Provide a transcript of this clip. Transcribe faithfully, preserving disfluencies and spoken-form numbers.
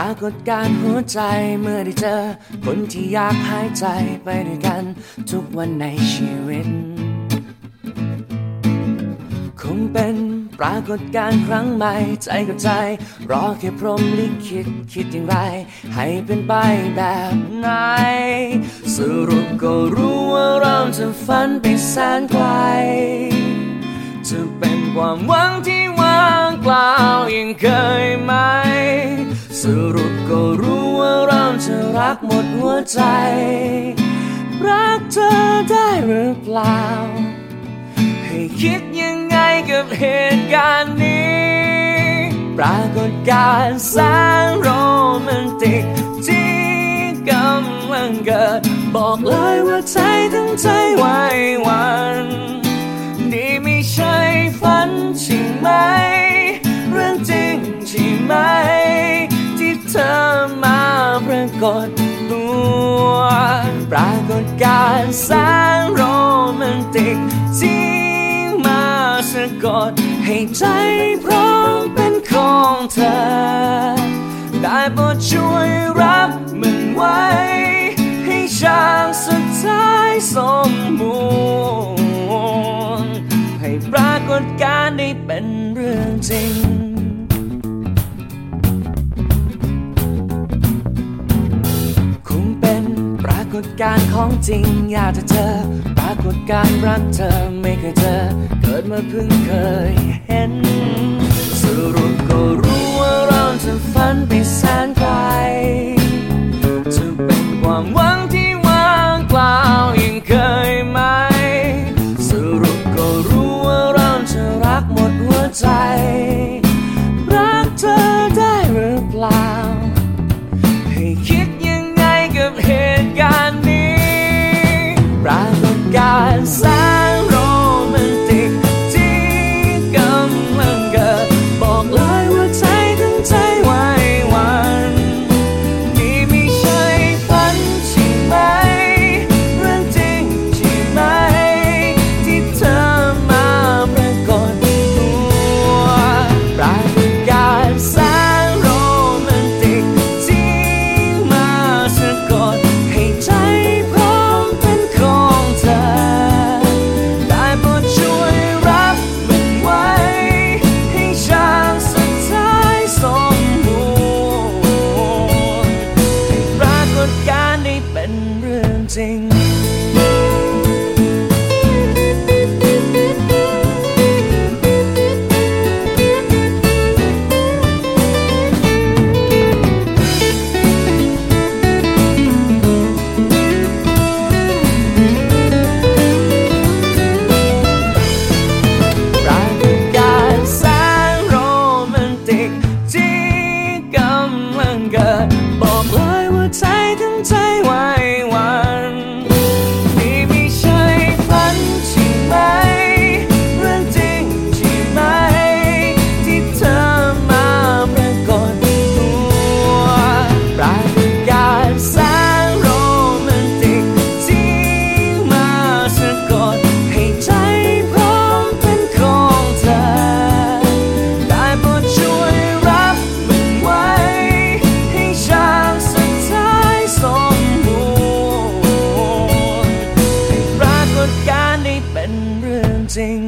ากฏการณ์หัวใจเมื่อได้เจอคนที่อยากหายใจไปด้วยกันทุกวันในชีวิตคงเป็นปรากฏการณ์ครั้งใหม่ใจกับใจรอแค่พรหมลิขิตคิดอย่างไรให้เป็นไปแบบไหนสรุปก็รู้ว่าเราจะฝันไปแสนไกลจะเป็นความหวังที่ว่างเปล่ายังเคยไหมสรุปก็รู้ว่าเราจะรักหมดหัวใจรักเธอได้หรือเปล่าให้คิดยังไงกับเหตุการณ์นี้ปรากฏการณ์แสนโรแมนติกที่กำลังเกิดบอกเลยว่าใจทั้งใจไหวหวั่นนี่ไม่ใช่ฝันใช่ไหมเรื่องจริงใช่ไหมที่เธอมาปรากฏตัวปรากฏการณ์แสนโรแมนติกที่มาสะกดให้ใจพร้อมเป็นของเธอได้โปรดช่วยรับมันไว้ให้ช่างสุดท้ายสมบูรณ์ให้ปรากฏการณ์ได้เป็นเรื่องจริงคงเป็นปรากฏการณ์ของจริงอยากจะเจอปรากฏการณ์รักเธอไม่เคยเจอเกิดมาเพิ่งเคยเห็นสรุปก็รู้ว่าเราจะฝันไปแสนไกลจะเป็นความหวังที่ว่างเปล่ายังเคยไหมสรุปก็รู้ว่าเราจะรักหมดหัวใจรักเธอได้หรือเปล่าให้คิดยังไงกับเหตุการณ์นี้ปรากฏการณ์แสนโรแมนติกที่กำลังเกิดบอกเลยว่าใจทั้งใจไหวหวั่นนี่ไม่ใช่ฝันใช่ไหมเรื่องจริงใช่ไหมที่เธอมาปรากฏตัวปรากฏการณ์แสนโรแมนติกที่มาสะกดให้ใจพร้อมเป็นของเธอได้โปรดช่วยรับมันไว้ให้ช่างสุดท้ายสมบูรณ์ให้ปรากฏการณ์ได้เป็นเรื่องจริงปรากฏการณ์แสนโรแมนติกที่กำลังเกิดบอกเลยว่าใจทั้งใจไหวหวั่นนี่ไม่ใช่ฝันใช่ไหมเรื่องจริงใช่ไหมที่เธอมาปรากฏตัวปรากฏการณ์แสนโรแมนติกที่มาสะกดให้ใจพร้อมเป็นของเธอได้โปรดช่วยรับมันไว้ให้ช่างสุดท้ายสมบูรณ์ให้ปรากฏการณ์ได้เป็นเรื่องจริง